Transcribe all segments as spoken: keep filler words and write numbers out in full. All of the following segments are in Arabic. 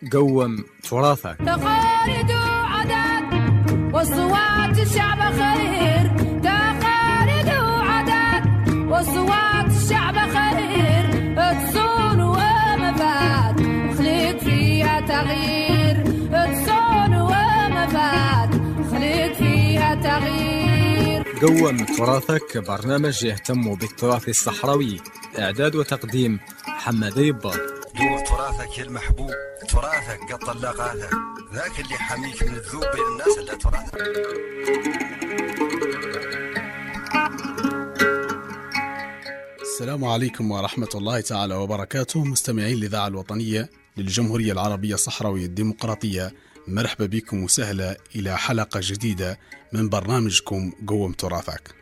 قوم تراثك. تقاليد وعادات والصوات الشعب خير، تقاليد وعادات والصوات الشعب خير، تصون ومفات خليك فيها تغيير، تصون ومفات خليك فيها تغيير. قوم تراثك برنامج يهتم بالتراث الصحراوي، إعداد وتقديم محمد يبا. دور تراثك يا المحبوب، تراثك قد طلقاته، ذاك اللي حميك من الذوب بين الناس اللي تراثك. السلام عليكم ورحمة الله تعالى وبركاته، مستمعين الإذاعة الوطنية للجمهورية العربية الصحراوية الديمقراطية، مرحبا بكم وسهلا إلى حلقة جديدة من برنامجكم قوم تراثك.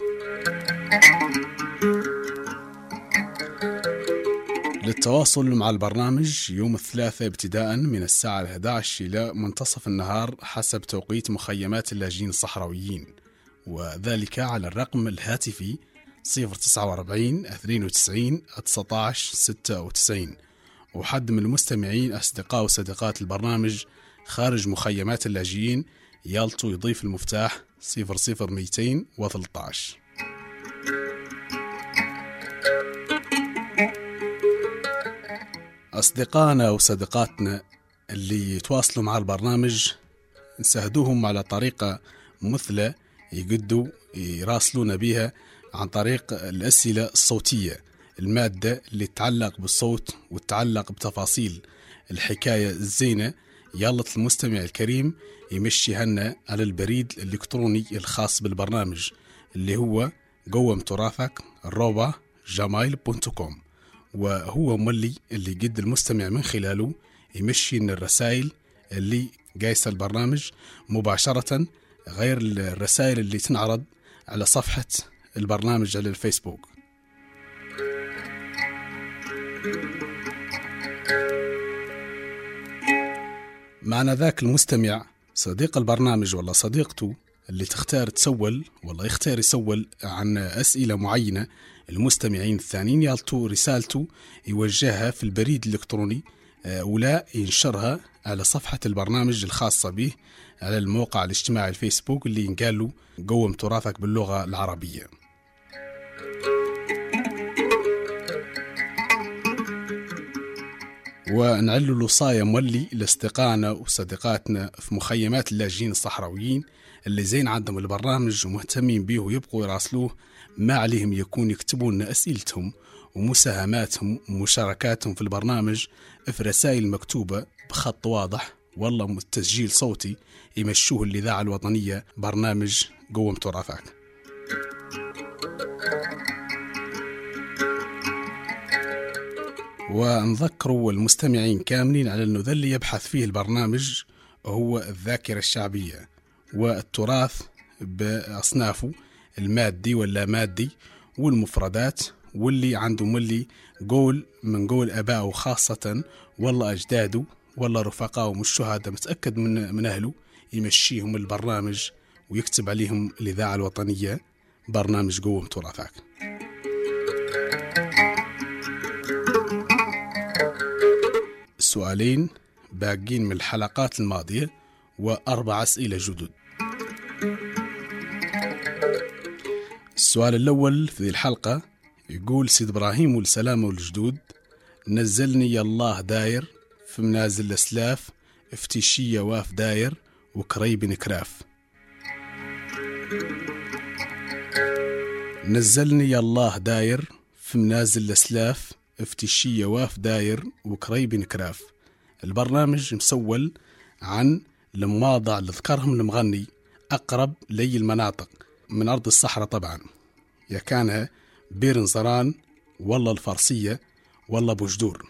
للتواصل مع البرنامج يوم الثلاثاء ابتداء من الساعة الأحادية عشرة إلى منتصف النهار حسب توقيت مخيمات اللاجئين الصحراويين، وذلك على الرقم الهاتفي صفر تسعة وأربعين اثنين وتسعين تسعة عشر ستة وتسعين. وحد من المستمعين أصدقاء وصديقات البرنامج خارج مخيمات اللاجئين يالتو يضيف المفتاح صفر صفر مئتين وثلاثة عشر. أصدقائنا وصديقاتنا اللي يتواصلوا مع البرنامج نساعدوهم على طريقة مثلى يقدوا يراسلون بها عن طريق الأسئلة الصوتية، المادة اللي تتعلق بالصوت وتتعلق بتفاصيل الحكاية الزينة. يلا المستمع الكريم يمشيها لنا على البريد الإلكتروني الخاص بالبرنامج اللي هو قوم تراثك الروبا جمايل دوت كوم، وهو مولي اللي قد المستمع من خلاله يمشي لنا الرسائل اللي قايسة البرنامج مباشرة، غير الرسائل اللي تنعرض على صفحة البرنامج على الفيسبوك. معنا ذاك المستمع صديق البرنامج ولا صديقته اللي تختار تسول ولا يختار يسول عن أسئلة معينة، المستمعين الثانيين يالتو رسالته يوجهها في البريد الإلكتروني ولا ينشرها على صفحة البرنامج الخاصة به على الموقع الاجتماعي الفيسبوك اللي ينقال له قوم تراثك باللغة العربية. ونعلو الوصاية مولي لاصدقائنا وصديقاتنا في مخيمات اللاجئين الصحراويين اللي زين عندهم البرنامج ومهتمين به ويبقوا يراسلوه، ما عليهم يكون يكتبوا لنا أسئلتهم ومساهماتهم ومشاركاتهم في البرنامج في رسائل مكتوبة بخط واضح والله تسجيل صوتي يمشوه الإذاعة الوطنية برنامج قوم تراثك. ونذكروا المستمعين كاملين على أنه ذا اللي يبحث فيه البرنامج هو الذاكرة الشعبية والتراث بأصنافه المادي ولا مادي والمفردات، واللي عنده ملي قول من قول أبائه خاصة والله أجداده والله رفقائه مش شهادة متأكد من, من أهله يمشيهم البرنامج ويكتب عليهم الإذاعة الوطنية برنامج قوم تراثك. السؤالين باقين من الحلقات الماضية وأربع أسئلة جدد. السؤال الأول في الحلقة يقول سيد إبراهيم والسلامة والجدود، نزلني يا الله داير في منازل الأسلاف افتشية واف داير وكريب نكراف. نزلني يا الله داير في منازل الأسلاف افتشية واف داير وكريب نكراف. البرنامج مسول عن المواضع اللي ذكرهم المغني أقرب لي المناطق من أرض الصحراء، طبعا يا كانها بير نزران والله الفرسية والله بوجدور.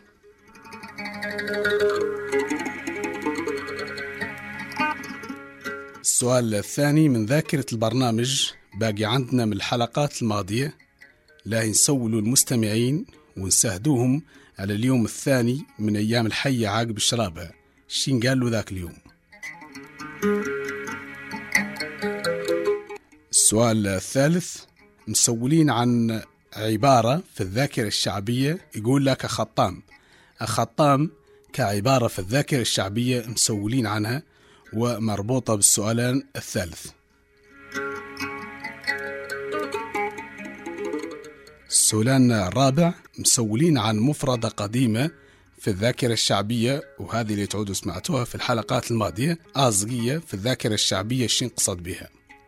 السؤال الثاني من ذاكرة البرنامج باقي عندنا من الحلقات الماضية، لا نسولوا المستمعين ونساعدوهم على اليوم الثاني من أيام الحية عقب الشرابة، شين قالوا ذاك اليوم. السؤال الثالث مسولين عن عبارة في الذاكرة الشعبية يقول لك خطام. الخطام كعبارة في الذاكرة الشعبية مسؤولين عنها ومربوطة بالسؤالان الثالث. السؤالان الرابع مسؤولين عن مفردة قديمة في الذاكرة الشعبية، وهذه اللي تعودوا سمعتوها في الحلقات الماضية، آزقية في الذاكرة الشعبية شين قصد بها.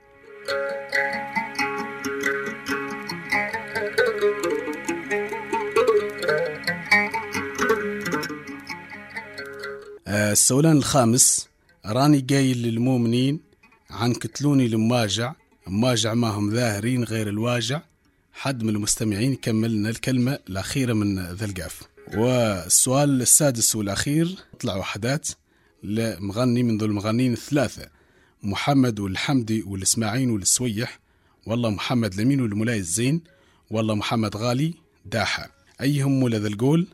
السؤال الخامس، راني قايل للمؤمنين عن كتلوني المواجع، مواجع ما هم ظاهرين غير الواجع. حد من المستمعين كمل لنا الكلمة الأخيرة من ذا القاف. والسؤال السادس والأخير، طلع وحدات لمغني من ذو المغنين الثلاثة، محمد والحمدي والإسماعيل والسويح، والله محمد لمين والمولاي الزين، والله محمد غالي داحة. أيهم مولا ذا القول؟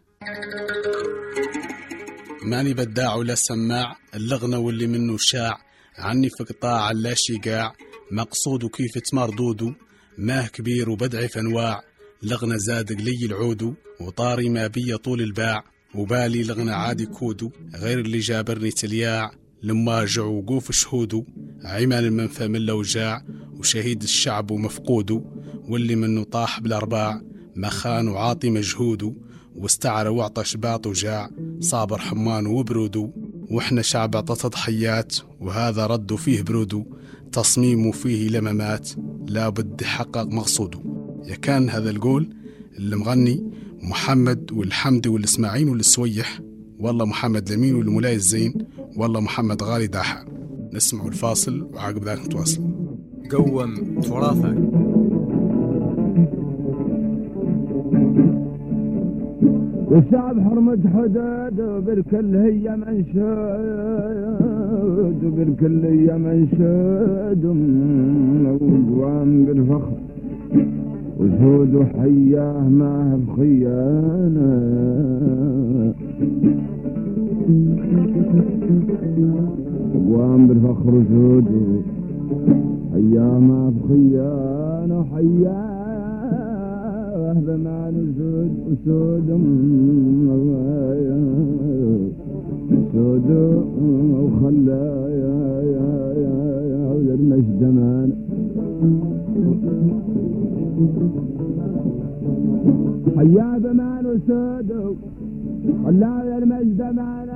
ماني بداع ولا سماع، اللغنة واللي منه شاع، عني في قطاع لا شقاع، مقصود كيف تمردودو، ماه كبير وبدعي في انواع، لغنة زادق لي العودو، وطاري ما بي طول الباع، وبالي لغنة عادي كودو، غير اللي جابرني تلياع، لماجع وقوف شهودو، عمال المنفى من لوجاع، وشهيد الشعب ومفقودو، واللي منه طاح بالأرباع، مخان وعاطي مجهودو، واستعر وعطى شباط وجاع، صابر حمان وبرودو، واحنا شعب عطى تضحيات، وهذا ردوا فيه برودو، تصميمه فيه لممات، لا بد حقق مقصوده. يا كان هذا القول اللي مغني محمد والحمدي والإسماعيل والسويح، والله محمد لمين والمولاي الزين، والله محمد غالي داحة. نسمعوا الفاصل وعقب ذلك نتواصل. قوم تراثك. والشعب حرمة حدود، وبالكل هي منشود، وبالكل هي منشود، وقوام بالفخر وجود حياه ما بخيانة، وقوام بالفخر وجود حياه ما بخيانة، حياه بما نزود أسود أسود وخلا يا يا يا يا وللمجد مان، حيا بما نسود خلا وللمجد مان،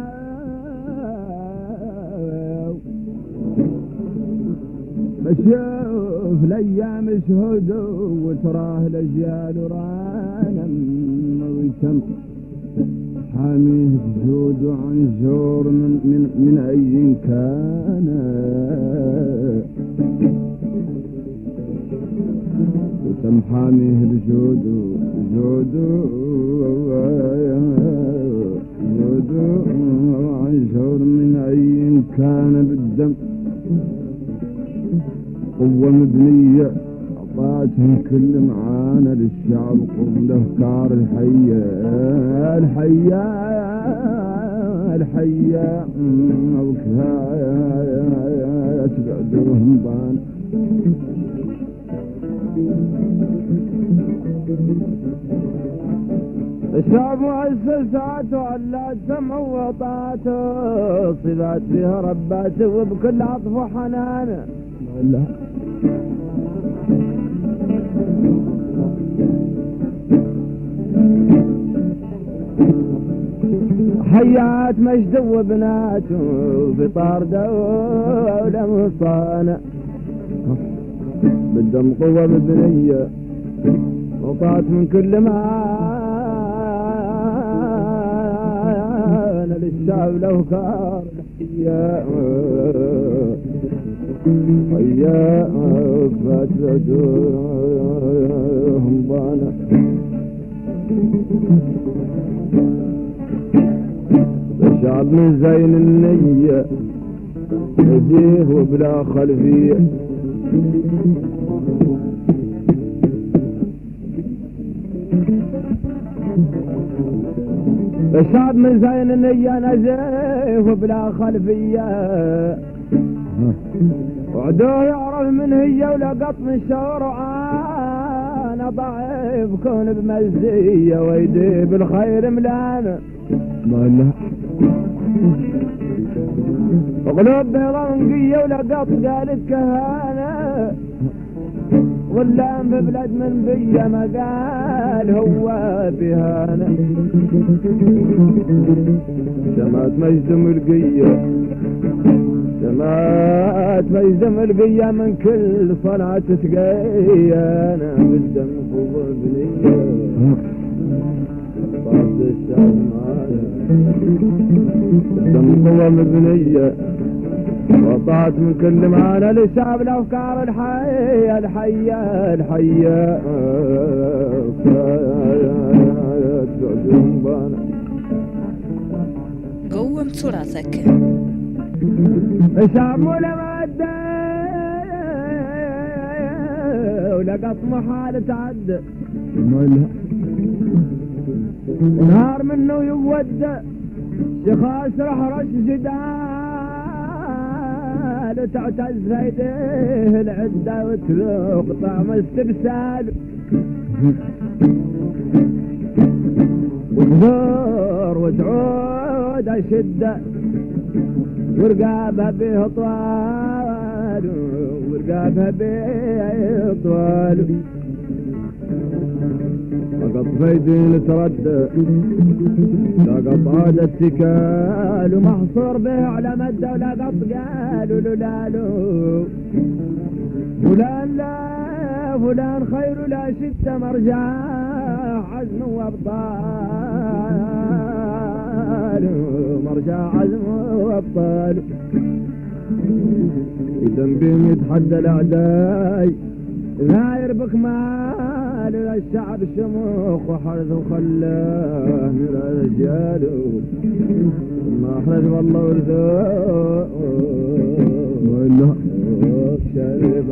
بشوف الايام شهود وتراه الاجيال رانا ويتم حاميه جود عن جور من من من اي كان، وتم حاميه بجود جود جود عن جور من اي كان بالدم، قوة مبنية أعطاتهم كل معانا للشعب، قوم الأفكار الحية الحية الحية وكفاية تبعدوهم بان. الشعب مؤسساته على سمع وطاعته، صفات فيها رباته وبكل عطف وحنانه. لا حيات مجد وبناته بطار دولة مصانة، بالدم قوة مبنية وطات من كل ما للشعب لو كار الحياء حياء وقفات بعدوهم بانا. الشعب من زين النية نزيه وبلا خلفية، الشعب من زين النية نزيه وبلا خلفية، وعدوه يعرف من هي ولقط من شور، وانا ضعيف كون بمزية ويدي بالخير ملانة. قلوب بيضانقية ولقط قالت كهانة واللام ببلد من بيا ما قال هو بهانة شمات مجد ملقية شمات مجد ملقية من كل صلاة تسقية أنا بالدم فوق بنية صارت الشعب معانا بالدم قوة مبنية وطعت من كل معانا للشعب الأفكار الحية الحية الحية قوم تراثك الشعب ولا مادة ولقط محال تعدى نهار منه يودى شخاص رح رش جدال تعتز فيده العدة وتذوق طعم استبسال وتزور وتعود أشدة ورقابها به طوال ورقابها به طوال فقط فيدين تردى لقط عاد اتكال ومحصور به على مدى ولقط قالوا لولالو فلان لا فلان خير لا شدة مرجع عزم وابطال مرجع عزم وابطال ذنبي يتحدى الاعداء ذاير بك مال الشعب شموخ وحرث وخلاه من رجاله ما حرث والله ورثوه ولا شارب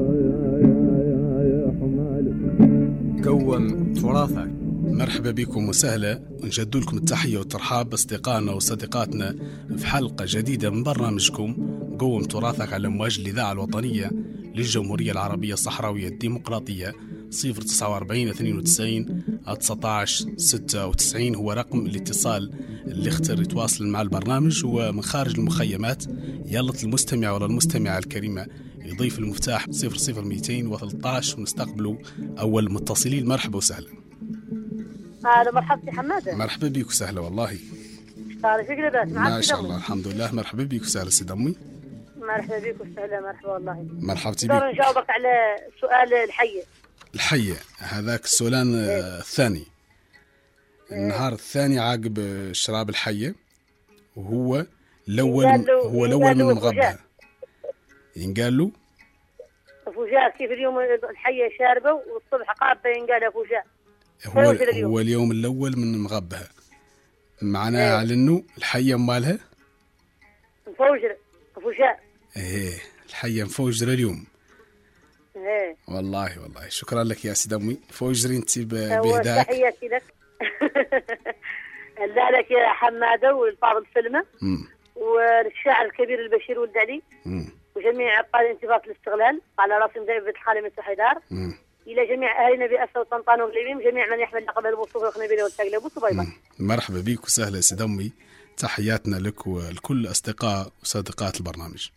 يا حماله. قوم تراثك. مرحبا بكم وسهلا ونجد لكم التحية والترحاب باصدقائنا وصديقاتنا في حلقة جديدة من برنامجكم قوم تراثك على أمواج الإذاعة الوطنية للجمهورية العربية الصحراوية الديمقراطية. صفر تسعة وأربعين اثنين وتسعين تسعة عشر ستة وتسعين هو رقم الاتصال اللي اختار يتواصل مع البرنامج. ومن خارج المخيمات يلط المستمع ولا المستمعة الكريمة يضيف المفتاح صفر صفر مئتين وثلاثة عشر ونستقبلوا أول متصلين. مرحبا وسهلا. هلا مرحبا حمادة. مرحبا بك وسهلا والله. ما شاء الله الحمد لله. مرحبا بك وسهلا سيد أمي. مرحبا بك وسهلا. مرحبا والله. مرحبا بك. نقدر نجاوبك على سؤال الحية. الحية هذاك السؤالان إيه؟ الثاني إيه؟ النهار الثاني عقب شراب الحية وهو الأول هو الأول من مغبها ينقال له فوجاء. كيف اليوم الحية شاربة والصبح قابة ينقال فوجاء. هو, اليوم. هو اليوم الأول من مغبها معناها إيه؟ على إنه الحية مالها مفوجرة فوجاء. إيه الحية مفوجرة اليوم. ايه والله والله شكرا لك يا سيد أمي. فوجري انت بهداك. تحياتي لك. لا لك يا حمادة والفاضل سلمى والشاعر الكبير البشير ولد علي وجميع أبطال انتفاضة الاستغلال على رأس مدينة بيت الخالي من حيدار إلى جميع أهلنا بأسا وطنطان وغليبيم جميع من يحمل لقب البوصوف والخنبيلة والتقلب وصبيبة. مرحبا بك وسهلا يا سيد أمي. تحياتنا لك ولكل أصدقاء وصديقات البرنامج.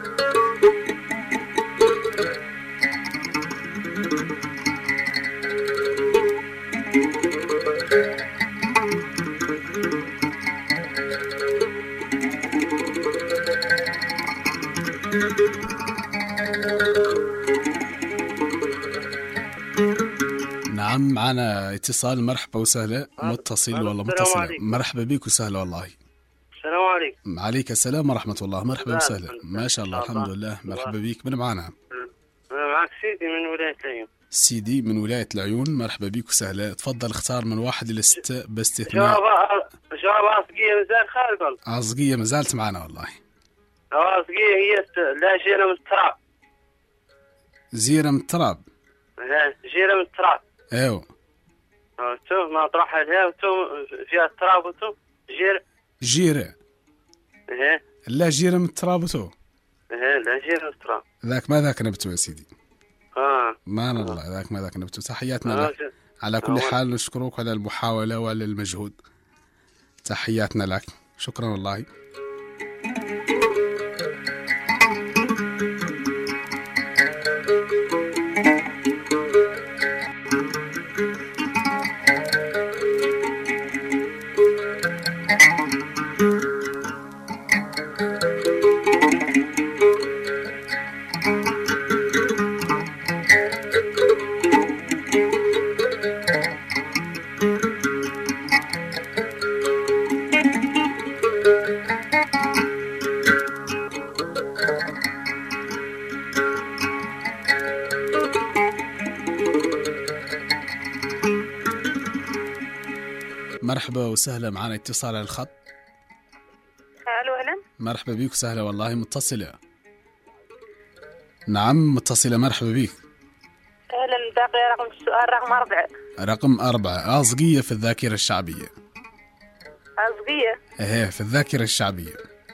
نعم معنا اتصال. مرحبا وسهلا. متصل ولا متصل. مرحبا بك وسهلا والله. السلام عليكم. عليك السلام ورحمة الله. مرحبا وسهلا. ما شاء الله الحمد لله. مرحبا بك. من معنا؟ أنا معك سيدي من ولاية العيون. سيدي من ولاية العيون. مرحبا بك وسهلا. تفضل اختار من واحد إلى ستة باستثناء. جواب عصقية مازال خارج. عصقية مازالت معنا والله. عصقية هي لا جيرة من التراب. زيرة من التراب. جيرة من التراب. ايوه. تو ما طرحها لها وتو فيها التراب وتو جيرة. جيرة. ايه. لا جيرة من التراب وتو. ايه لا جيرة من التراب. ذاك ما ذاك نبتو يا سيدي. اه. ما أنا الله ذاك ما ذاك نبتو. تحياتنا آه. لك. على كل حال نشكرك على المحاولة وعلى المجهود. تحياتنا لك. شكرا والله. مرحبا وسهلا، معنا اتصال على الخط. الو اهلا. مرحبا بيك وسهلا، والله متصلة. نعم متصلة، مرحبا بيك. اهلا. باقي رقم السؤال رقم أربعة. رقم أربعة، أصقية في الذاكرة الشعبية. أصقية؟ ايه في الذاكرة الشعبية.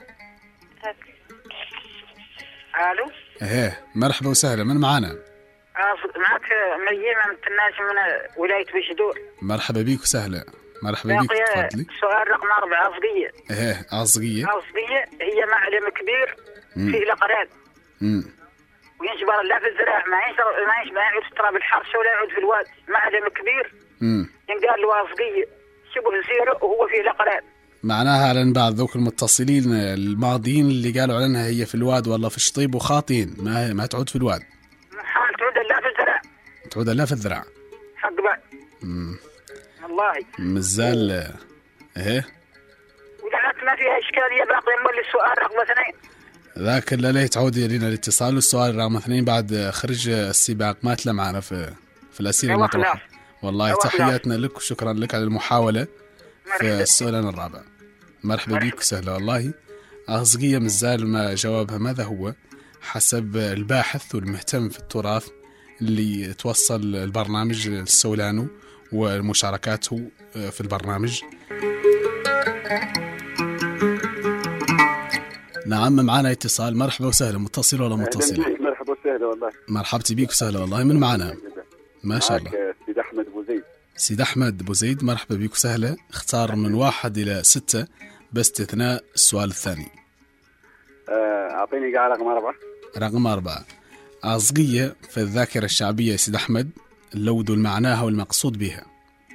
الو. ايه مرحبا وسهلا، من معانا؟ معك ميمة من الناس من ولاية بشدور. مرحبا بيك وسهلا، مرحبا بيك، تفضلي. سؤال رقم أربعة، أصقية. ايه أصقية. أصقية هي معلم كبير في الأقران. امم وينشبر لا في الزراعة، ما ينشبر ما ينشبر ما يعود في تراب الحرش ولا يعود في الواد، معلم كبير. امم ينقال له أصقية شبه زيرو وهو في الأقران. معناها على بعض ذوك المتصلين الماضيين اللي قالوا عنها هي في الواد والله في الشطيب وخاطين، ما ما تعود في الواد. حال تعود لا في الزراعة. تعود لا في الذراع. حق بعد. امم والله. مازال ايه. ولعلت ما فيها إشكالية، باقي مولي السؤال رقم اثنين. ذاك اللي لا تعود لنا الاتصال، والسؤال رقم اثنين بعد خرج السباق ما تلا معنا في في الأسئلة المطروحة. والله تحياتنا لك وشكرا لك على المحاولة في السؤال الرابع. مرحبا بك وسهلا. والله أصقية مازال ما جوابها ماذا هو حسب الباحث والمهتم في التراث اللي توصل البرنامج السولانو ومشاركاته في البرنامج. نعم معنا اتصال. مرحبا وسهلا، متصل ولا متصل؟ مرحبا وسهلا والله. مرحبتي بيك وسهلا والله، من معنا؟ ما شاء الله. سيد أحمد بوزيد. سيد أحمد بوزيد، مرحبا بيك وسهلا. اختار من واحد إلى ستة باستثناء السؤال الثاني. أعطيني قاع رقم أربعة. رقم أربعة، أصقية في الذاكرة الشعبية يا سيد أحمد، اللود المعناها والمقصود بها.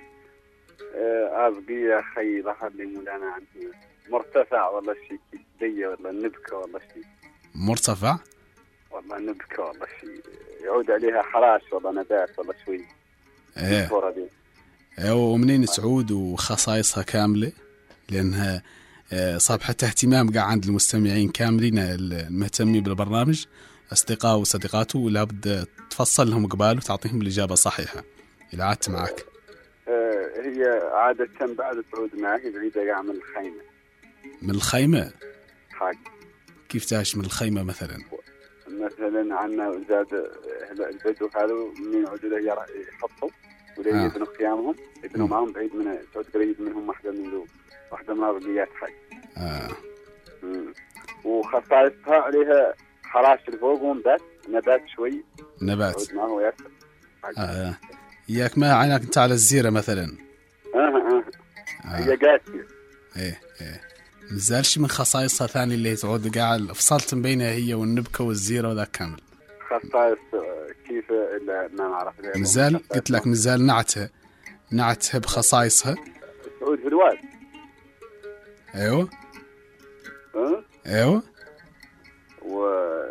أصقية خي ظهر لي مولانا عندي مرتفع والله شيء دية والله نبكة والله شيء. مرتفع؟ والله نبكة والله شيء يعود عليها حراش والله نبات والله شوي. ايه. ايه ومنين تعود وخصائصها كاملة؟ لأنها صابحة اهتمام قاعد عند المستمعين كاملين المهتمين بالبرنامج، أصدقاء وصديقاته، لابد تفصل لهم قبال وتعطيهم الإجابة الصحيحة إذا عادت معك. هي عادة بعد تعود معي بعيدة قاع من الخيمة. من الخيمة؟ حق. كيف تعيش من الخيمة مثلا؟ مثلا عنا زاد البدو هذا من يعودوا له يحطوا ولا يبنوا خيامهم، يبنوا معهم بعيد من تعود قريب منهم واحدة من ذو واحدة من الأرضيات حق. آه. وخصائصها عليها حراش الفوق ونبات نبات شوي. نبات. ما هو ياسر. آه. إياك ما عينك أنت على الزيرة مثلا. آه آه. آه. هي قاسية. إيه إيه. مازالش من خصائصها ثاني اللي تعود قاعد فصلت بينها هي والنبكة والزيرة وذاك كامل. خصائص كيف ما نعرف. مازال قلت لك مازال نعتها نعتها بخصائصها. تعود في الواد. ايوه. أه؟ ايوه. و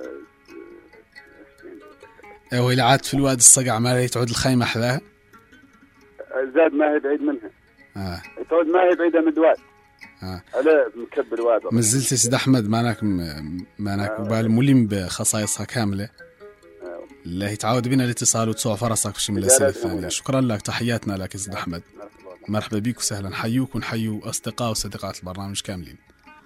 ايوه اللي عاد في الواد الصقع ما هي تعود الخيمة حذاها. زاد ما هي بعيد منها. اه. تعود ما هي بعيدة من الواد. اه. على مكب الواد. مازلت يا سيد احمد ماناك ماناك آه. بالملم بخصائصها كاملة. آه. الله يتعاود بنا الاتصال وتسوع فرصك في من الأسئلة الثانية. شكرا لك، تحياتنا لك يا سيد أحمد. مرحبا بك وسهلا، حيوك ونحيو أصدقاء وصديقات البرنامج كاملين.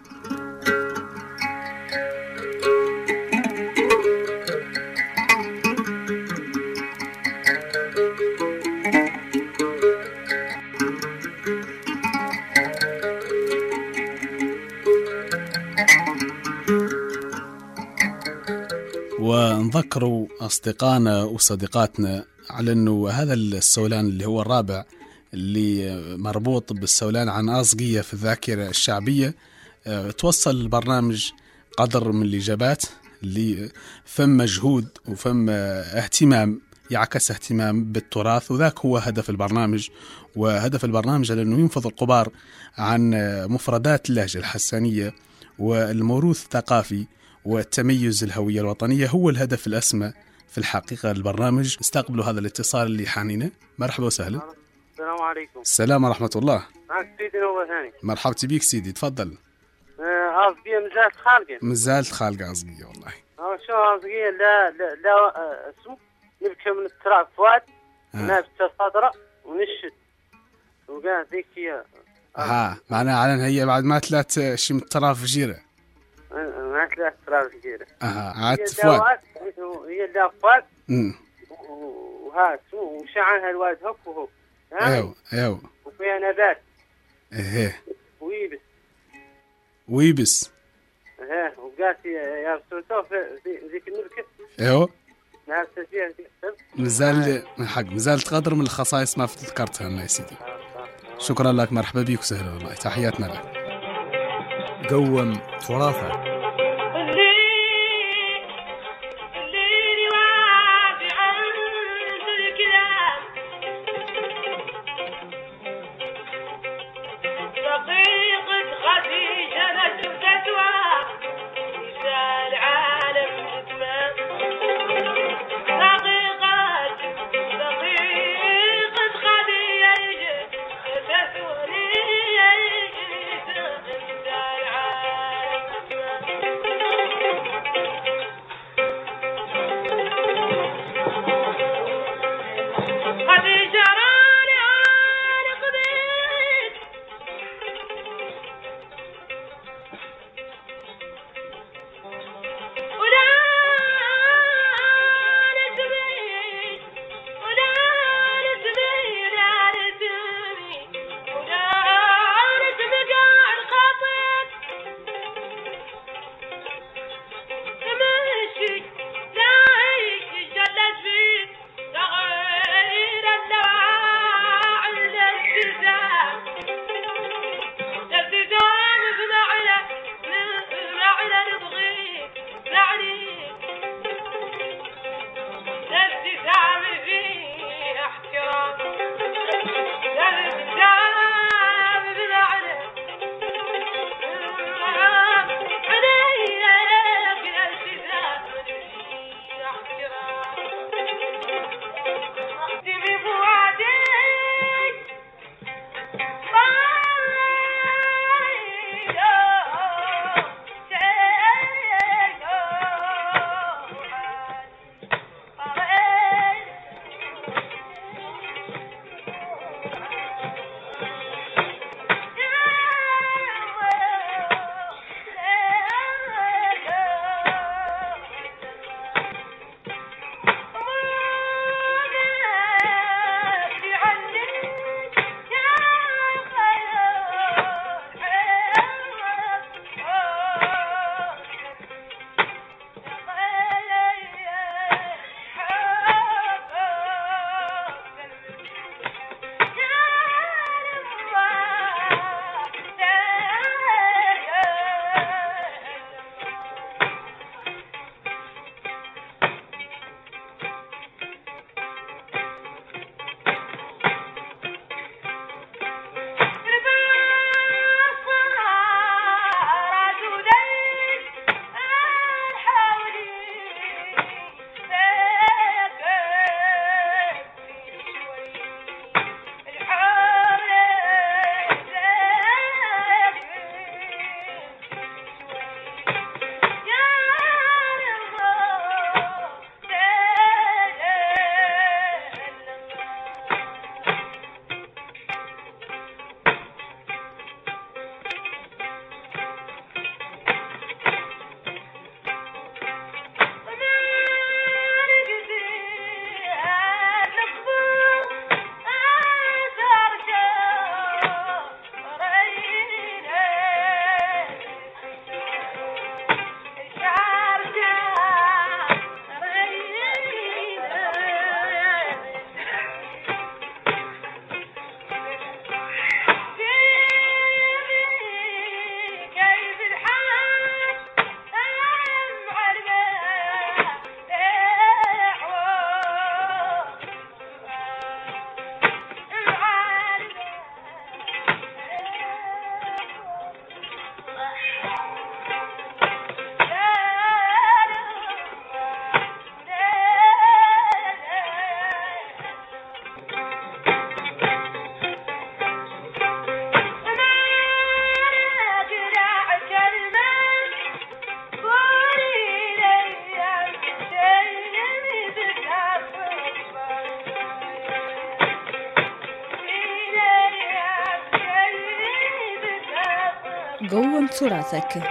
ونذكروا أصدقائنا وصديقاتنا على أنه هذا السولان اللي هو الرابع اللي مربوط بالسولان عن أصقية في الذاكرة الشعبية، توصل البرنامج قدر من الإجابات اللي فم مجهود وفم اهتمام يعكس اهتمام بالتراث، وذاك هو هدف البرنامج. وهدف البرنامج لأنه ينفض الغبار عن مفردات اللهجة الحسانية والموروث الثقافي والتميز الهوية الوطنية، هو الهدف الأسمى في الحقيقة للبرنامج. استقبلوا هذا الاتصال اللي حانينا. مرحبا وسهلا. السلام عليكم. السلام ورحمة الله. معك سيدي نوبة ثاني. مرحبتي بيك سيدي، تفضل. أصقية مزالت خالقة. مزالت خالقة أصقية والله. أه شو أصقية لا لا لا اسمه نبكي من التراب فوات نابت الصدرة ونشد وقاعد ذيك هي ها معناها على هي بعد ما تلات شي من الطراف جيرة. ما ثلاث طراف جيرة. اها عاد فؤاد. هي دا فؤاد. امم وها وشعانها الواد هك وهو. ايوه ايوه. وفيها نبات. ايه. ويبس. ويبس. ايه وقاسي يا رسولته في ذيك المركب. ايوه. نعم فيها مازال حق مازال تقدر من الخصائص ما ذكرتها لنا يا سيدي. شكرا لك مرحبا بك وسهلا والله تحياتنا لك. قوم تراثك. Yeah. تراثك.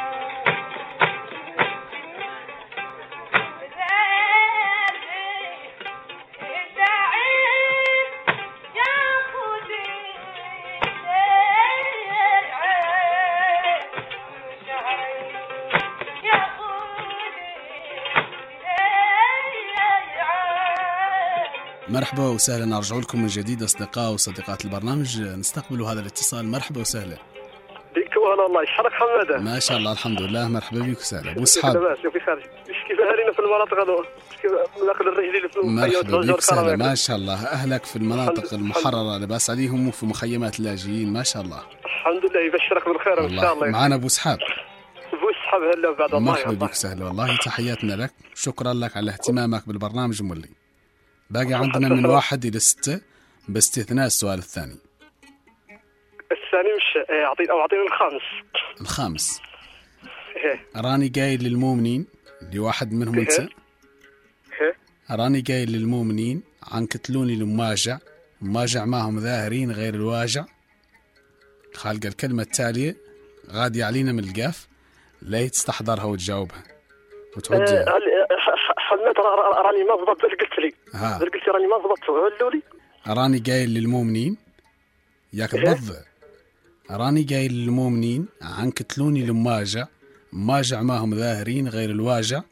مرحبا وسهلا، نرجع لكم من جديد أصدقاء وصديقات البرنامج. نستقبل هذا الاتصال. مرحبا وسهلا بك. والله الله يشحرك حماده. ما شاء الله الحمد لله. مرحبا بك وسهلا ابو صحاب. شوفي خارج كيف اهالينا في المناطق هذو داخل الرجلي في مرحبا بك وسهلا. ما شاء الله اهلك في المناطق المحرره لباس عليهم وفي مخيمات اللاجئين. ما شاء الله الحمد لله. يبشرك بالخير ان شاء الله. معنا ابو صحاب. ابو صحاب هلا بعد الله. مرحبا بك وسهلا. والله تحياتنا لك، شكرا لك على اهتمامك بالبرنامج مولي. باقي عندنا من واحد إلى ستة باستثناء السؤال الثاني. الثاني مش أعطيني أو أعطيني الخامس. الخامس إيه. راني قايل للمؤمنين اللي واحد منهم إيه. أنت. إيه. راني قايل للمؤمنين عن كتلوني المواجع، مواجع معهم ظاهرين غير الواجع. خالق الكلمة التالية غادي علينا من القاف، لا تستحضرها وتجاوبها وتوجهها. حمد راني ما ضبطت اللي قلت لي. ها اللي قلت راني ما ضبطت قولوا لي. راني قايل للمؤمنين ياك تبض. راني قايل للمؤمنين عن كتلوني المواجع، مواجع ما هم ظاهرين غير الواجع.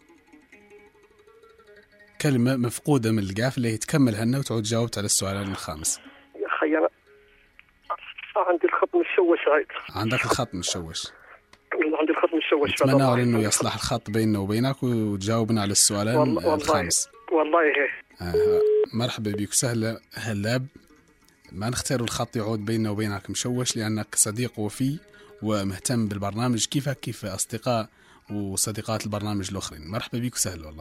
كلمة مفقودة من القاف اللي تكمل هنا وتعود جاوبت على السؤال الخامس. يا أخي أنا عندي الخط مشوش عيد. عندك الخط مشوش. عندي الخط مشوش. أتمنى إنه يصلح الخط بيننا وبينك وتجاوبنا على السؤالين والله الخامس. والله هي. آه مرحبا بك سهلة هلاب. ما نختار الخط يعود بيننا وبينك مشوش لأنك صديق وفي ومهتم بالبرنامج كيفك كيف أصدقاء وصديقات البرنامج الأخرين. مرحبا بك سهل والله.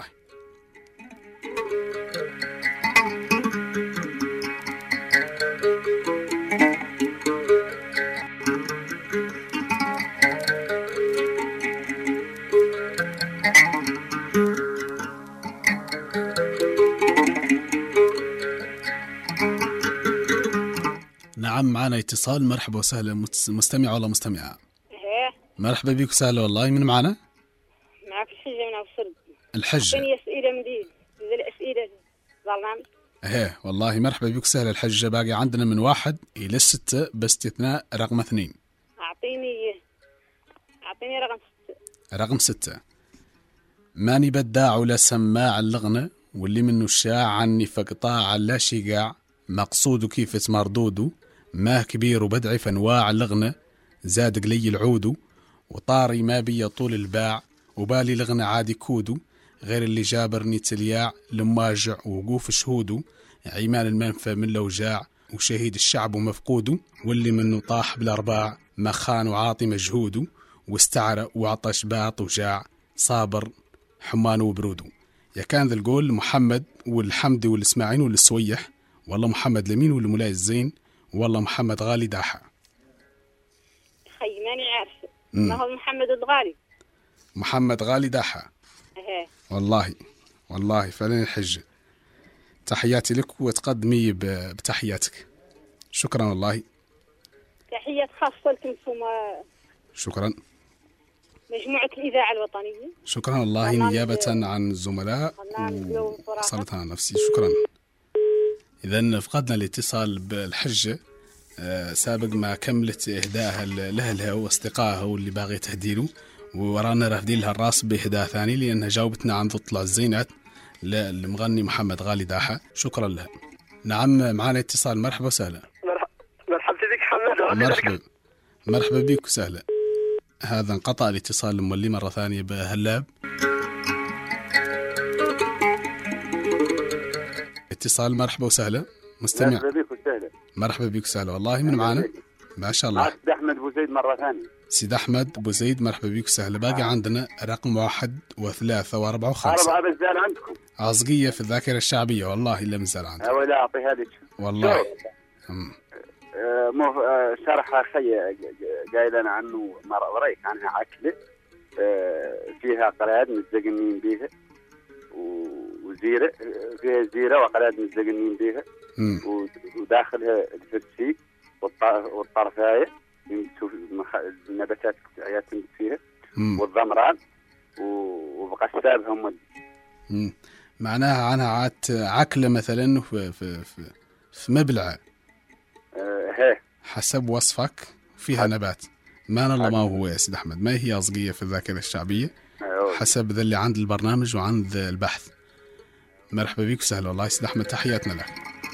نعم معنا اتصال. مرحبا وسهلا مستمع ولا مستمعة. ايه مرحبا بك وسهلا والله. من معنا؟ معك الحجة من أبو سرد. الحجة. أعطيني أسئلة من دي من الأسئلة برنامج. ايه والله مرحبا بك وسهلا الحجة. باقي عندنا من واحد إلى ستة باستثناء رقم اثنين. أعطيني أعطيني رقم ستة. رقم ستة. ماني بداع ولا سماع اللغنة واللي منه الشاع عني فقطاع لا شقاع مقصوده كيف مردوده ما كبير وبدعي فانواع اللغنة زاد قلي العودو وطاري ما بي طول الباع وبالي لغنة عادي كودو غير اللي جابرني تلياع لماجع ووقوف شهودو عيمان المنفى من لوجاع وشهيد الشعب ومفقوده واللي منه طاح بالأرباع ما خان وعاطي مجهوده واستعرى وعطش باط وجاع صابر حمان وبرودو. يا كان ذا القول محمد والحمدي والاسماعيل والسويح والله محمد لمين والملاي الزين والله محمد غالي داحة. خي ماني عارفة. ما هو محمد الغالي. محمد غالي داحة. ايه والله والله فعلا الحجة. تحياتي لك وتقدمي بتحياتك. شكرا والله. تحيات خاصة لكم ثم شكرا. مجموعة الإذاعة الوطنية. شكرا والله نيابة عن الزملاء وصلت على نفسي. شكرا. إذن فقدنا الاتصال بالحجة أه سابق ما كملت إهداءها لأهلها وأصدقائها واللي باغي تهديله ورانا رافدين لها الراس بإهداء ثاني لأنها جاوبتنا عن تطلع الزينات للمغني محمد غالي داحة. شكرا لها. نعم معنا اتصال. مرحبا وسهلا. مرحبا بك حمد. مرحبا مرحبا بك وسهلا. هذا انقطع الاتصال المولي مرة ثانية بهلاب. اتصال. مرحبا وسهلا مستمع. مرحبا بك وسهلا. مرحبا بك وسهلا والله. من معنا؟ ما شاء الله. سيد أحمد أبو زيد مرة ثانية. سيد أحمد أبو زيد مرحبا بك وسهلا. باقي آه. عندنا رقم واحد وثلاثة وأربعة وخمسة. أربعة بزال عندكم. عزقية في الذاكرة الشعبية والله إلا مزال عندنا. ولا أعطي هذه. والله. آه مو آه شرح أخي قايلنا عنه مرة وريك عنها عكلة آه فيها قلاد متزقنين بيها وزيرة فيها زيرة وقلاد متزقنين بيها وداخلها الفرسي والطرفاية ينبتوا مخ... النباتات هي تنبت فيها مم. والضمران وبقساب هم. مم. معناها عنها عات عكلة مثلا في في في, في مبلعة. آه هي حسب وصفك فيها حد. نبات ما الله ما هو يا سيد أحمد، ما هي أصقية في الذاكرة الشعبية حسب ذا اللي عند البرنامج وعند البحث. مرحبا بيك وسهلا والله يا سيد أحمد، تحياتنا لك.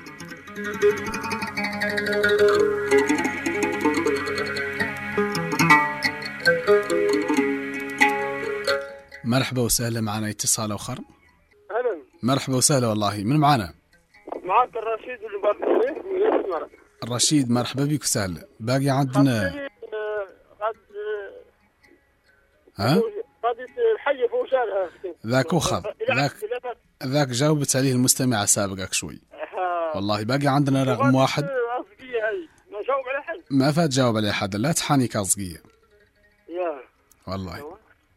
مرحبا وسهلا، معنا اتصال آخر. أهلا. مرحبا وسهلا والله، من معنا؟ معك الرشيد اللي بارك. الرشيد مرحبا بك وسهلا. باقي عندنا قد ها؟ قد الحي فوشان ذاك وخذ ذاك ذاك جاوبت عليه المستمع سابقك شوي. والله باقي عندنا رقم واحد ما جاوب على حد. ما فات جاوب على حد، لا تحانيك أصقية. يا والله آه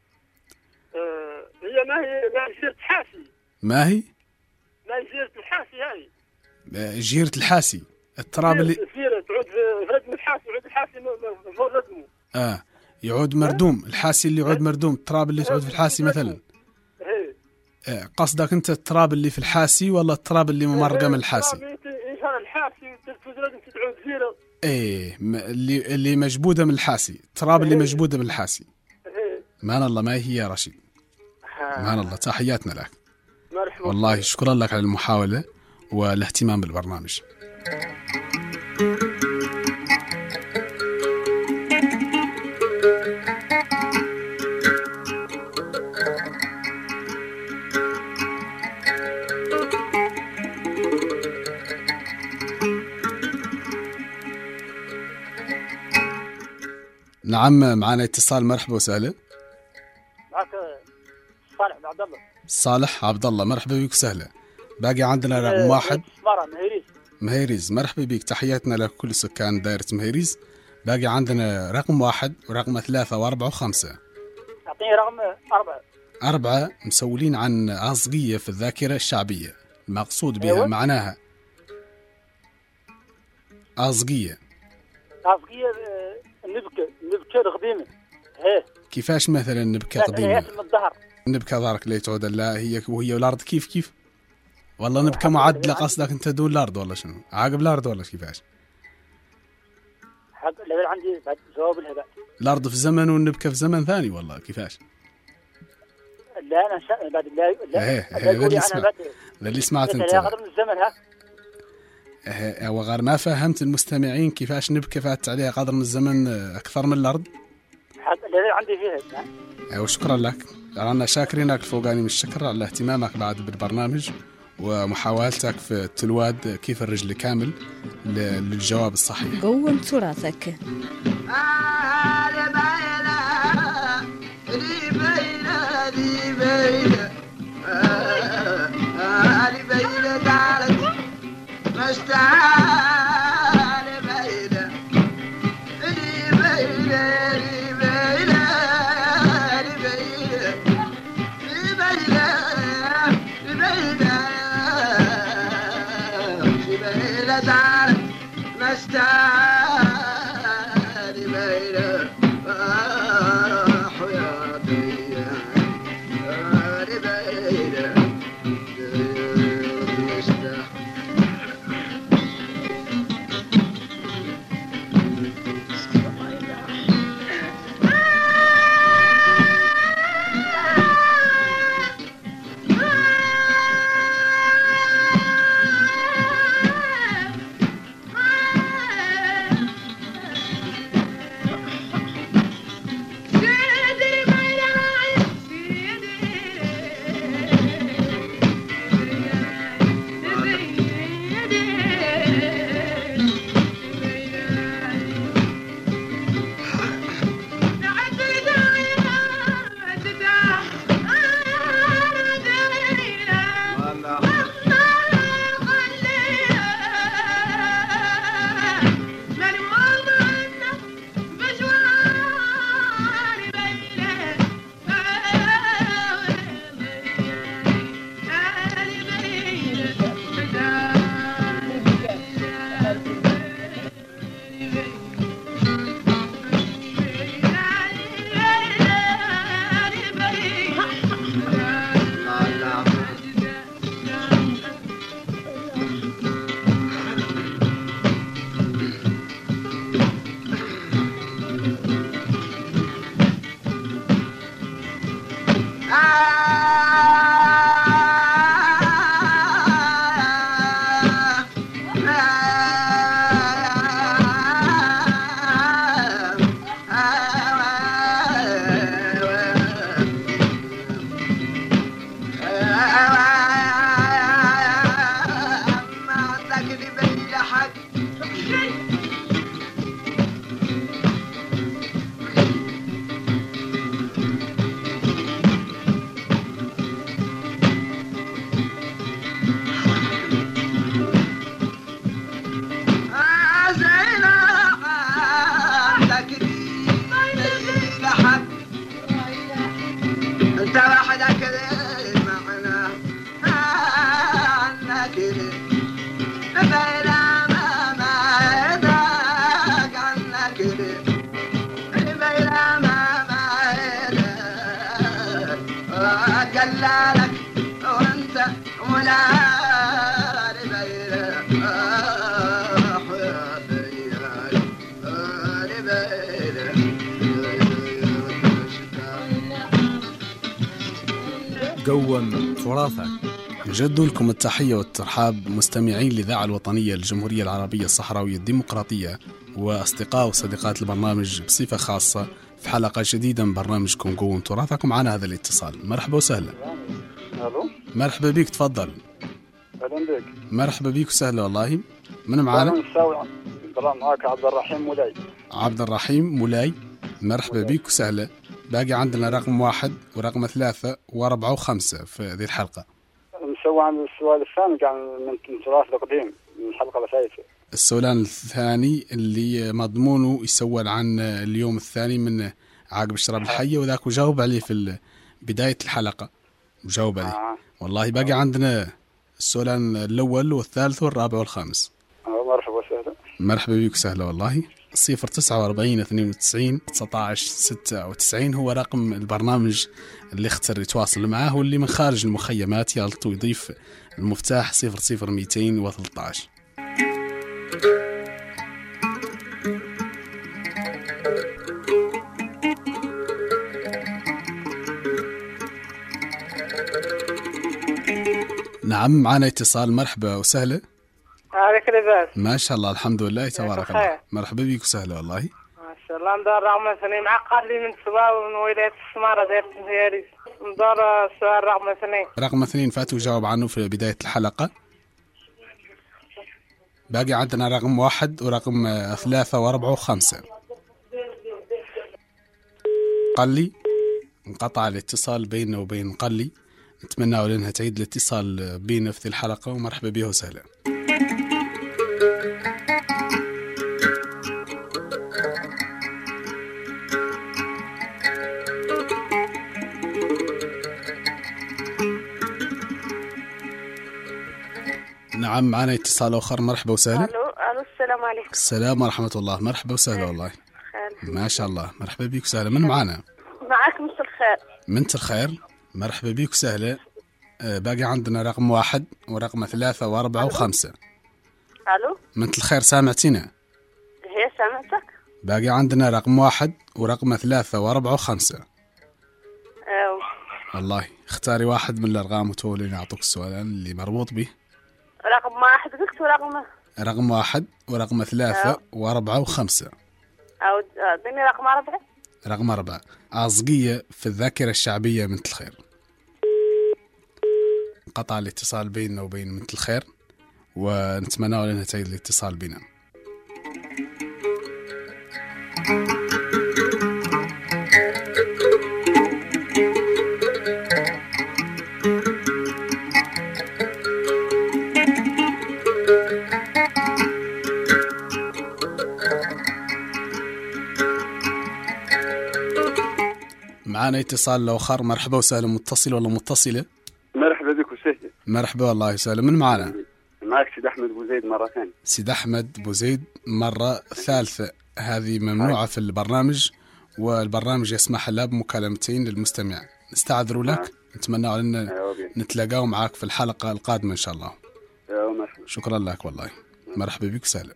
هي ما هي ما جزيرة الحاسي. ما هي؟ ما جزيرة الحاسي هاي. جزيرة الحاسي التراب اللي جزيرة تعود في ردم الحاسي، يعود الحاسي فوق ردمه. اه يعود مردوم، الحاسي اللي يعود مردوم، التراب اللي تعود في الحاسي مثلا. آه قصدك انت التراب اللي في الحاسي ولا التراب اللي ممرقه من الحاسي؟ التراب الحاسي تعود جزيرة. ايه اللي اللي مجبوده من الحاسي، التراب اللي مجبوده من الحاسي. مان الله ما هي يا رشيد. مان الله، تحياتنا لك. مرحبا. والله شكرا لك على المحاولة والاهتمام بالبرنامج. نعم معنا اتصال. مرحبا وسهلا. معك صالح عبد الله. صالح عبد الله مرحبا بك وسهلا. باقي عندنا رقم واحد مهيريز. مهيريز مرحبا بك، تحياتنا لكل سكان دائرة مهيريز. باقي عندنا رقم واحد ورقم ثلاثة وأربعة وخمسة. أعطيني رقم أربعة. أربعة مسؤولين عن أصقية في الذاكرة الشعبية، المقصود بها أيوة. معناها أصقية. أصقية النبكة النبكة القديمة. هي كيفاش مثلا نبكة قديمة؟ من الظهر. نبكة ظهرك ليه تعود لا هي وهي والأرض كيف كيف؟ والله نبكة معدلة قصدك أنت دون الأرض ولا شنو؟ عقب الأرض ولا كيفاش؟ حق اللي عندي بعد جواب لها بعد. الأرض في زمن والنبكة في زمن ثاني والله كيفاش؟ لا أنا شا... بعد لا لا إيه إيه اللي سمعت اللي سمعت أنت. لا قدر من الزمن ها. إيه وغير ما فهمت المستمعين كيفاش نبكة فات عليها قدر من الزمن أكثر من الأرض. حق اللي عندي فيها. إيه وشكرا لك، أنا شاكرينك فوقاني من الشكر على اهتمامك بعد بالبرنامج ومحاولتك في التلواد كيف الرجل كامل للجواب الصحيح. قوم تراثك. Shut قوم تراثك. نجد لكم التحية والترحاب مستمعين الإذاعة الوطنية للجمهورية العربية الصحراوية الديمقراطية وأصدقاء وصديقات البرنامج بصفة خاصة في حلقة جديدة من برنامجكم قوم تراثك. ومعنا هذا الاتصال. مرحبا وسهلا. الو مرحبا بك، تفضل. اهلا بك. مرحبا بك وسهلا. والله من معنا؟ معك عبد الرحيم مولاي. عبد الرحيم مولاي، مرحبا بك وسهلا. باقي عندنا رقم واحد ورقم ثلاثة وأربعة وخمسة في هذه الحلقة. نسوي عن السؤال الثاني كان من التراث القديم من الحلقة الفائتة. السؤال الثاني اللي مضمونه يسول عن اليوم الثاني من عقب الشراب الحية، وذاك وجاوب عليه في بداية الحلقة وجاوب عليه. آه. والله باقي عندنا السؤال الأول والثالث والرابع والخامس. آه مرحبا وسهلا. مرحبا بك وسهلا. والله صفر تسعة وأربعين اثنين وتسعين تسعة عشر ستة وتسعين هو رقم البرنامج اللي اختار يتواصل معاه، واللي من خارج المخيمات يالطو يضيف المفتاح صفر صفر مئتين وثلاثة عشر. نعم معنا اتصال. مرحبا وسهلا. عليك لباس. ما شاء الله الحمد لله تبارك الله. مرحبا بك وسهلا. والله ما شاء الله. ندار رقم اثنين معقد لي من سبا من ولاية السمارة دايرة مزياري. ندار السؤال رقم اثنين. رقم اثنين فات وجاوب عنه في بداية الحلقة. باقي عندنا رقم واحد ورقم ثلاثة وأربعة وخمسة. قلي انقطع الاتصال بيننا وبين قلي. نتمنى لأنها تعيد الاتصال بيننا في الحلقة. ومرحبا بها وسهلا. نعم معنا اتصال آخر. مرحبا وسهلا. الو الو السلام عليكم. السلام ورحمة الله. مرحبا وسهلا. والله خير. ما شاء الله. مرحبا بك وسهلا. من معنا؟ معك منت الخير. منت الخير. مرحبا بك وسهلا. آه باقي عندنا رقم واحد ورقم ثلاثة وأربعة ألو. وخمسة. الو منت الخير سامعتينا؟ هي سامعتك. باقي عندنا رقم واحد ورقم ثلاثة وأربعة وخمسة. أيوه. والله اختاري واحد من الأرقام وتولين أعطوك السؤال اللي مربوط به. رقم واحد قلت ورقم رقم واحد ورقم ثلاثة أو. وأربعة وخمسة. أو أعطيني رقم أربعة. رقم أربعة عازقية في الذاكرة الشعبية منت الخير. قطع الاتصال بيننا وبين منت الخير، ونتمنى لنا تعيد الاتصال بنا. معنا اتصال آخر. مرحبا وسهلا. متصل ولا متصلة؟ مرحبا بك وسهلا. مرحبا والله وسهلا. من معنا؟ معك سيد أحمد بوزيد مرة ثانية. سيد أحمد بوزيد مرة ثالثة. هذه ممنوعة في البرنامج، والبرنامج يسمح لها بمكالمتين للمستمع. نستعذر لك. نتمنى أن نتلاقاو معك في الحلقة القادمة إن شاء الله. شكرا لك والله. مرحبا بك وسهلا.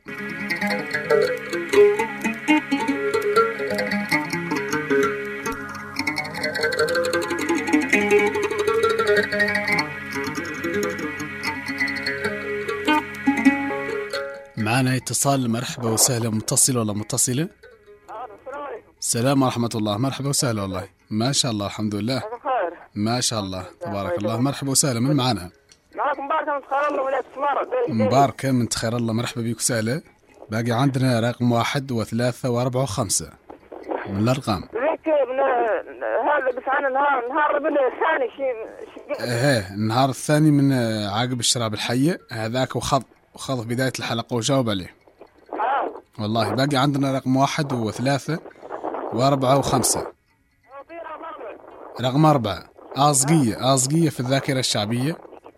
الاتصال. مرحبا وسهلا. متصل ولا متصلة؟ السلام عليكم. السلام ورحمة الله. مرحبا وسهلا. والله ما شاء الله الحمد لله بخير. ما شاء الله تبارك الله. مرحبا وسهلا. من معنا؟ معكم مباركة من خير الله ولاية السمارة. مباركة من خير الله. مرحبا بك وسهلا. باقي عندنا رقم واحد وثلاثة وأربعة وخمسة من الأرقام. ذيك من هذا بس عن النهار النهار من الثاني شيء. ايه النهار الثاني من عقب الشراب الحية هذاك وخض وخض في بداية الحلقة وجاوب عليه. آه. والله باقي عندنا رقم واحد وثلاثة وأربعة وخمسة. رقم أربعة آزقية. آزقية في الذاكرة الشعبية.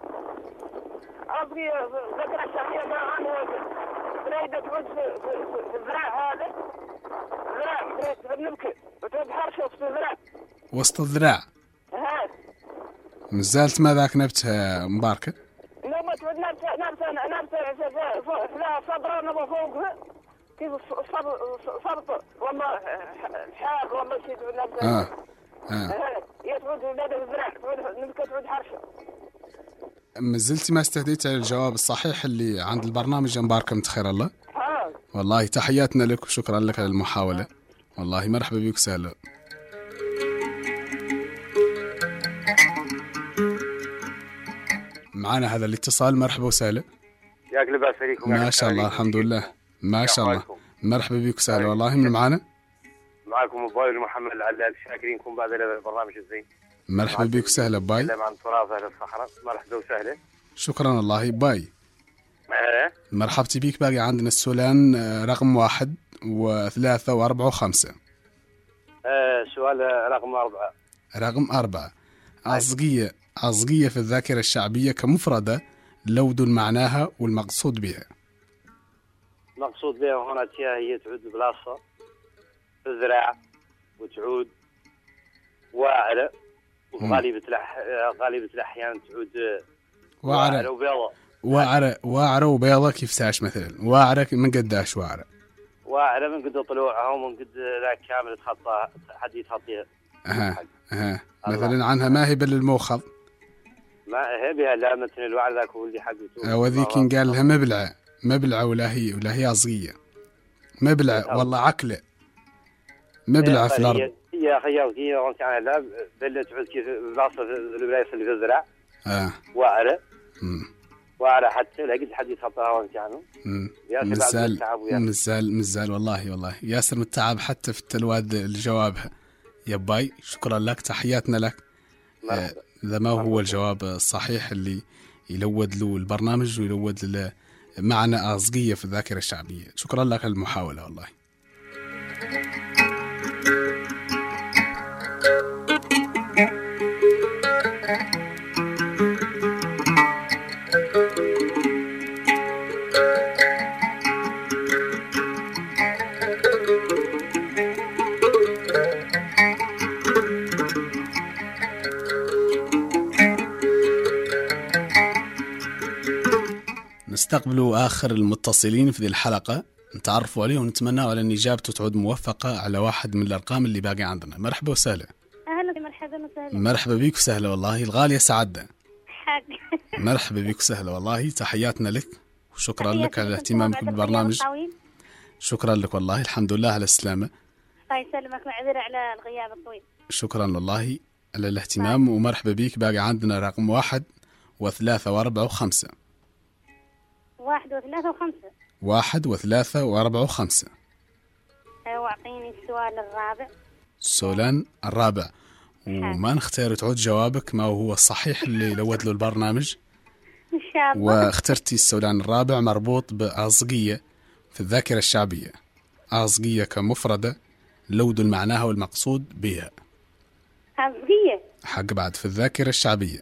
آزقية في الذاكرة الشعبية ما عنه بريدة تعود في في الذراع هذا. الذراع في النبكة وتعود حرشة في الذراع. وسط الذراع. ها. مازالت ما ذاك نبتها مباركة؟ لا ما تعود نبتها نبتها نبتها لا صدرة نبغى فوقها كيف الصبط صبط والله الحال والله شيء تعود نبتها. اه اه. هي تعود بلاد الزرع تعود نبكة تعود حرشة. مازلتي ما استهديت على الجواب الصحيح اللي عند البرنامج مباركة من خير الله. اه. والله تحياتنا لك وشكرا لك على المحاولة. والله مرحبا بك سهلا. معنا هذا الاتصال. مرحبا وسهلا. ياك لباس عليكم. ما شاء الله الحمد لله ما شاء الله. مرحبا بك وسهلا. والله من معنا؟ معكم باي محمد العلال. شاكرينكم بعد هذا البرنامج الزين. مرحبا بك وسهلا باي. عن تراث اهل الصحراء. مرحبا وسهلا. شكرا الله باي. أه. مرحبتي بك. باقي عندنا السولان رقم واحد وثلاثة وأربعة وخمسة. أه سؤال رقم أربعة. رقم أربعة أصغية. أصغية في الذاكرة الشعبية كمفردة لود معناها والمقصود بها. المقصود بها هنا هي تعود بلاصة في الزراعة وتعود واعرة وغالبة الأح... غالبة الأحيان تعود واعرة وبيضة. واعرة واعرة وبيضة كيف ساش مثلا؟ واعرة من قداش واعرة؟ واعرة من قد طلوعها ومن قد ذاك كامل تخطى حد يتخطيها. اها اها مثلا عنها ما هي بالموخض؟ ما هي بها لا مثل الوعر ذاك هو اللي حقته. وذيك قال لها مبلعة مبلعة ولا هي ولا هي أصغية مبلعة والله عقلة مبلعة في الأرض. يا أخي يا أخي وانت على لا بل تعود كيف بلاصة البلايص اللي في الزراع. آه. واعرة. امم. واعرة حتى لا قد حد يتخطاها وانت عنه. امم. مزال مزال مزال والله والله ياسر من التعب حتى في التلواد لجوابها. يا باي شكرا لك تحياتنا لك. إذا ما هو الجواب الصحيح اللي يلود له البرنامج ويلود له معنى أصغية في الذاكرة الشعبية. شكرا لك على المحاولة والله. نستقبل آخر المتصلين في ذي الحلقة نتعرفوا عليه ونتمنى على أن إجابته تعود موفقة على واحد من الأرقام اللي باقي عندنا. مرحبا وسهلا. أهلا مرحبا وسهلا. مرحبا بك وسهلا والله الغالية سعدة. حق. مرحبا بك وسهلا والله تحياتنا لك وشكرا لك على اهتمامك بالبرنامج. شكرا لك والله الحمد لله على السلامة. الله يسلمك معذرة على الغياب الطويل. شكرا والله على الاهتمام ومرحبا بك. باقي عندنا رقم واحد وثلاثة وأربعة وخمسة. واحد وثلاثة وخمسة. واحد وثلاثة وأربعة وخمسة. واعطيني السؤال الرابع. السؤال الرابع وما نختار تعود جوابك ما هو الصحيح اللي لود له البرنامج إن شاء الله. واخترتي السؤال الرابع مربوط بأصغية في الذاكرة الشعبية. أصغية كمفردة لود معناها والمقصود بها. أصغية حق بعد في الذاكرة الشعبية.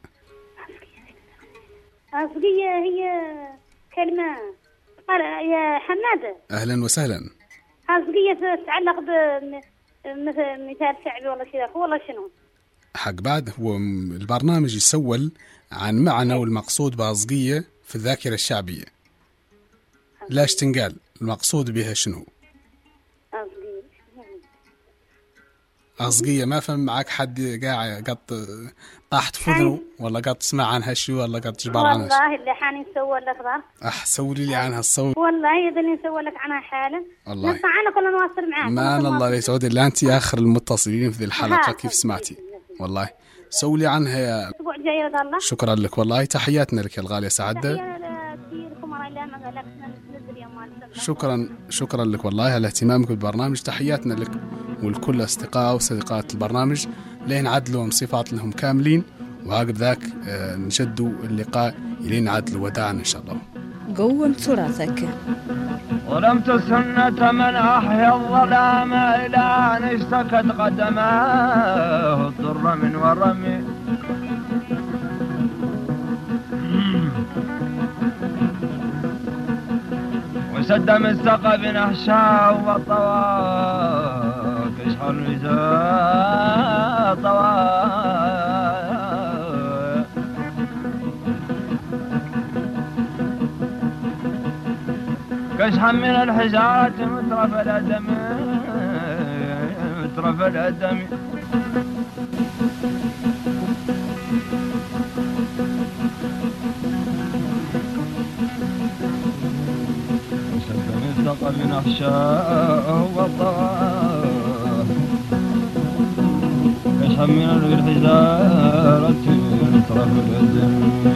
أصغية هي كلمة يا حمادة. أهلا وسهلا. أصغية تتعلق بمثال شعبي ولا كذا ولا شنو؟ حق بعد هو البرنامج يسول عن معنى والمقصود بأصغية في الذاكرة الشعبية. لاش تنقال المقصود بها شنو؟ أصغية أصقية ما فهم معك حد قاعد قط طاحت فذنه ولا قط تسمع عنها شو ولا قط تجبر عنها والله اللي حاني نسوي لك ذا أح سولي لي عنها الصوت والله هي اللي نسوي لك عنها حالا والله نسمع عنك ولا نواصل معك ما الله يسعد إلا أنت آخر المتصلين في ذي الحلقة كيف سمعتي والله سولي عنها يا أسبوع جاي رضا الله شكرا لك والله تحياتنا لك يا الغالية سعدة شكرا شكرا لك والله على اهتمامك بالبرنامج تحياتنا لك ولكل أصدقاء وصديقات البرنامج لين عدلوا صفات لهم كاملين وعقب ذاك نجدوا اللقاء لين عدلوا وداعا إن شاء الله. قوم تراثك. ظلمت سنة من أحيا الظلام إلى أن اشتكت قدماه الضر من ورمي وسد من سقب نحشاه والطواف يشحر نزاع طواف كشحا من الحجارة مترف الأدم مترف الأدم سقى من أحشاء والطواف يشحن من الحجارة مترف الأدم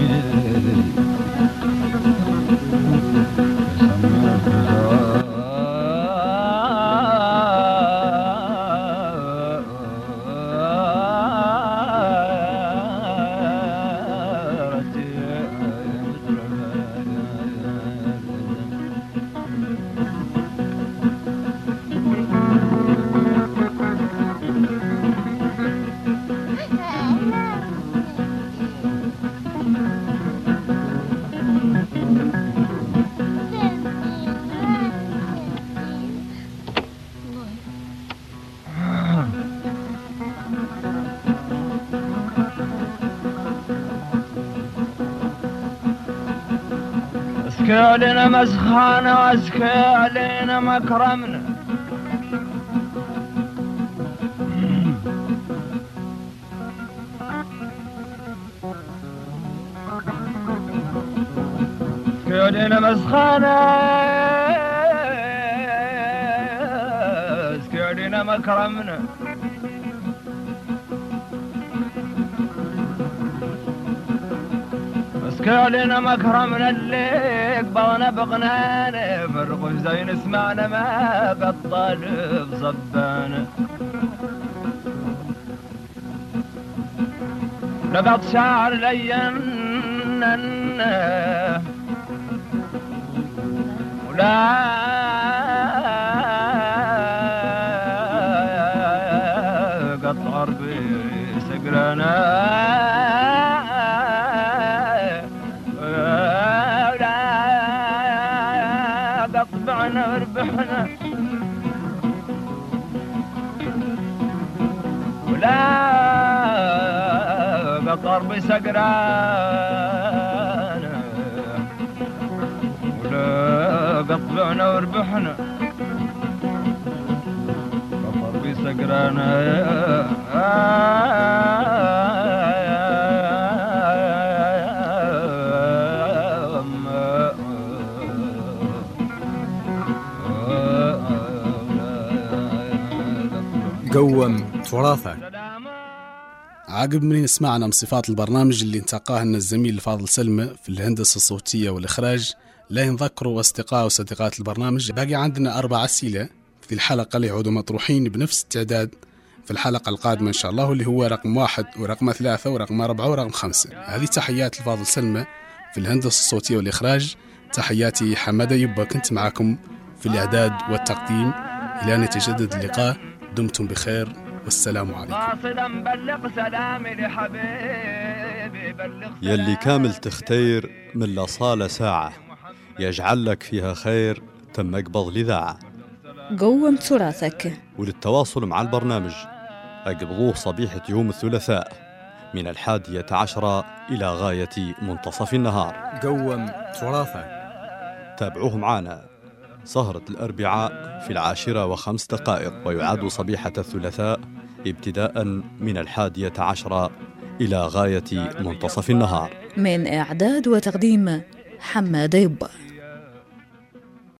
اسكي علينا مسخانة واسكي علينا مكرمنا اسكي علينا مسخانة اسكي علينا مكرمنا كلنا مكرمنا اللي قبلنا بغنانا فرقوا زين سمعنا ما قد طالب صبانا نبض شعر لين ولا قد غربي سقرانا وربحنا ولا بقر بسقرانا ولا قطبعنا وربحنا بقر بسقرانا قوم تراثك. عقب من سمعنا من صفات البرنامج اللي انتقاها لنا الزميل الفاضل سلمى في الهندسة الصوتية والإخراج لا نذكروا أصدقاء وصديقات البرنامج باقي عندنا أربع أسئلة في الحلقة اللي يعودوا مطروحين بنفس التعداد في الحلقة القادمة إن شاء الله اللي هو رقم واحد ورقم ثلاثة ورقم أربعة ورقم خمسة. هذه تحيات الفاضل سلمى في الهندسة الصوتية والإخراج. تحياتي حمادة يبا كنت معكم في الإعداد والتقديم إلى أن يتجدد اللقاء. دمتم بخير والسلام عليكم. يلي كامل تختير من الأصالة ساعة يجعل لك فيها خير تم اقبض لذاعة. قوم تراثك. وللتواصل مع البرنامج اقبضوه صبيحة يوم الثلاثاء من الحادية عشرة إلى غاية منتصف النهار. قوم تراثك. تابعوه معنا سهرة الأربعاء في العاشرة وخمس دقائق ويعاد صبيحة الثلاثاء ابتداء من الحادية عشرة إلى غاية منتصف النهار. من إعداد وتقديم حماد يبا.